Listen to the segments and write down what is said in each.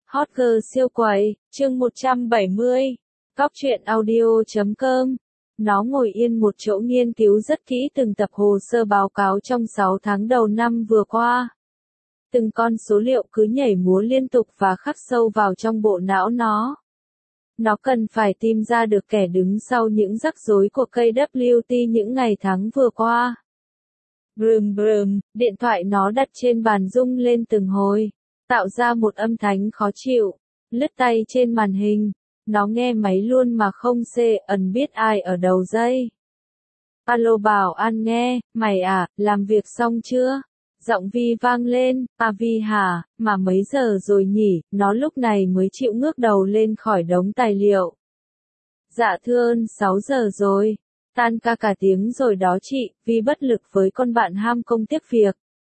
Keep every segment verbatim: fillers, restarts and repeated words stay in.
Hot girl siêu quầy, chương một trăm bảy mươi. Góc truyện audio chấm com. Nó ngồi yên một chỗ nghiên cứu rất kỹ từng tập hồ sơ báo cáo trong sáu tháng đầu năm vừa qua. Từng con số liệu cứ nhảy múa liên tục và khắc sâu vào trong bộ não nó. Nó cần phải tìm ra được kẻ đứng sau những rắc rối của ca vê tê những ngày tháng vừa qua. Brum brum, điện thoại nó đặt trên bàn rung lên từng hồi, tạo ra một âm thanh khó chịu. Lướt tay trên màn hình, nó nghe máy luôn mà không xê ẩn biết ai ở đầu dây. Alo bảo an nghe, mày à, làm việc xong chưa? Giọng Vi vang lên, à Vi hả, mà mấy giờ rồi nhỉ? Nó lúc này mới chịu ngước đầu lên khỏi đống tài liệu. Dạ thưa ơn, sáu giờ rồi. Tan ca cả tiếng rồi đó chị, Vi bất lực với con bạn ham công tiếc việc.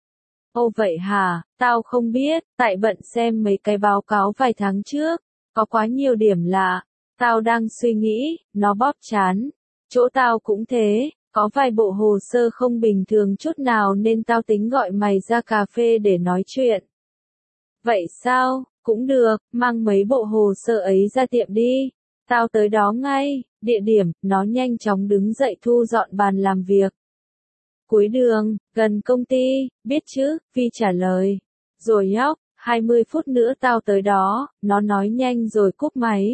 Ồ vậy hả, tao không biết, tại bận xem mấy cái báo cáo vài tháng trước, có quá nhiều điểm lạ. Tao đang suy nghĩ, nó bóp trán. Chỗ tao cũng thế, có vài bộ hồ sơ không bình thường chút nào nên tao tính gọi mày ra cà phê để nói chuyện. Vậy sao, cũng được, mang mấy bộ hồ sơ ấy ra tiệm đi. Tao tới đó ngay, địa điểm, nó nhanh chóng đứng dậy thu dọn bàn làm việc. Cuối đường, gần công ty, biết chứ, Vi trả lời. Rồi nhóc, hai mươi phút nữa tao tới đó, nó nói nhanh rồi cúp máy.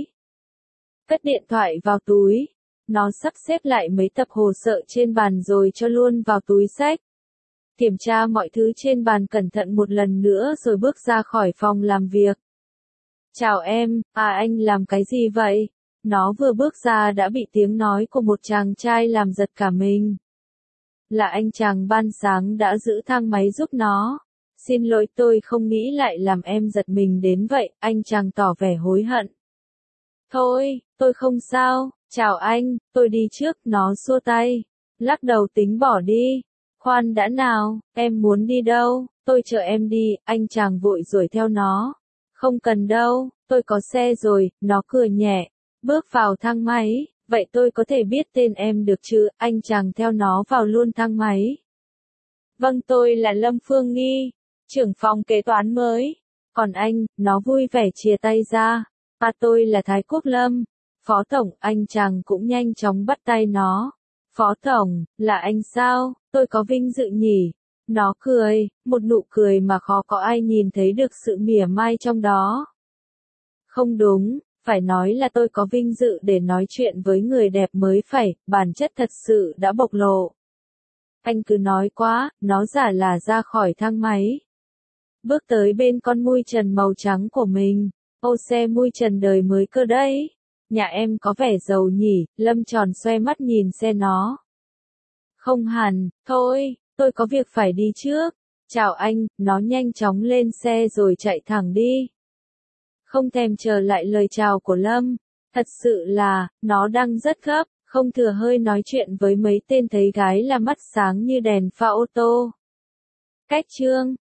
Cất điện thoại vào túi. Nó sắp xếp lại mấy tập hồ sơ trên bàn rồi cho luôn vào túi xách. Kiểm tra mọi thứ trên bàn cẩn thận một lần nữa rồi bước ra khỏi phòng làm việc. Chào em, à anh làm cái gì vậy? Nó vừa bước ra đã bị tiếng nói của một chàng trai làm giật cả mình. Là anh chàng ban sáng đã giữ thang máy giúp nó. Xin lỗi tôi không nghĩ lại làm em giật mình đến vậy, anh chàng tỏ vẻ hối hận. Thôi, tôi không sao, chào anh, tôi đi trước, nó xua tay. Lắc đầu tính bỏ đi. Khoan đã nào, em muốn đi đâu, tôi chở em đi, anh chàng vội đuổi theo nó. Không cần đâu, tôi có xe rồi, nó cười nhẹ. Bước vào thang máy, vậy tôi có thể biết tên em được chứ, anh chàng theo nó vào luôn thang máy. Vâng tôi là Lâm Phương Nghi, trưởng phòng kế toán mới. Còn anh, nó vui vẻ chìa tay ra. À tôi là Thái Quốc Lâm. Phó tổng, anh chàng cũng nhanh chóng bắt tay nó. Phó tổng, là anh sao, tôi có vinh dự nhỉ. Nó cười, một nụ cười mà khó có ai nhìn thấy được sự mỉa mai trong đó. Không đúng. Phải nói là tôi có vinh dự để nói chuyện với người đẹp mới phải, bản chất thật sự đã bộc lộ. Anh cứ nói quá, nó giả là ra khỏi thang máy. Bước tới bên con mui trần màu trắng của mình. Ô xe mui trần đời mới cơ đấy. Nhà em có vẻ giàu nhỉ, Lâm tròn xoe mắt nhìn xe nó. Không hẳn, thôi, tôi có việc phải đi trước. Chào anh, nó nhanh chóng lên xe rồi chạy thẳng đi. Không thèm chờ lại lời chào của Lâm. Thật sự là, nó đang rất gấp, không thừa hơi nói chuyện với mấy tên thấy gái là mắt sáng như đèn pha ô tô. Cách chương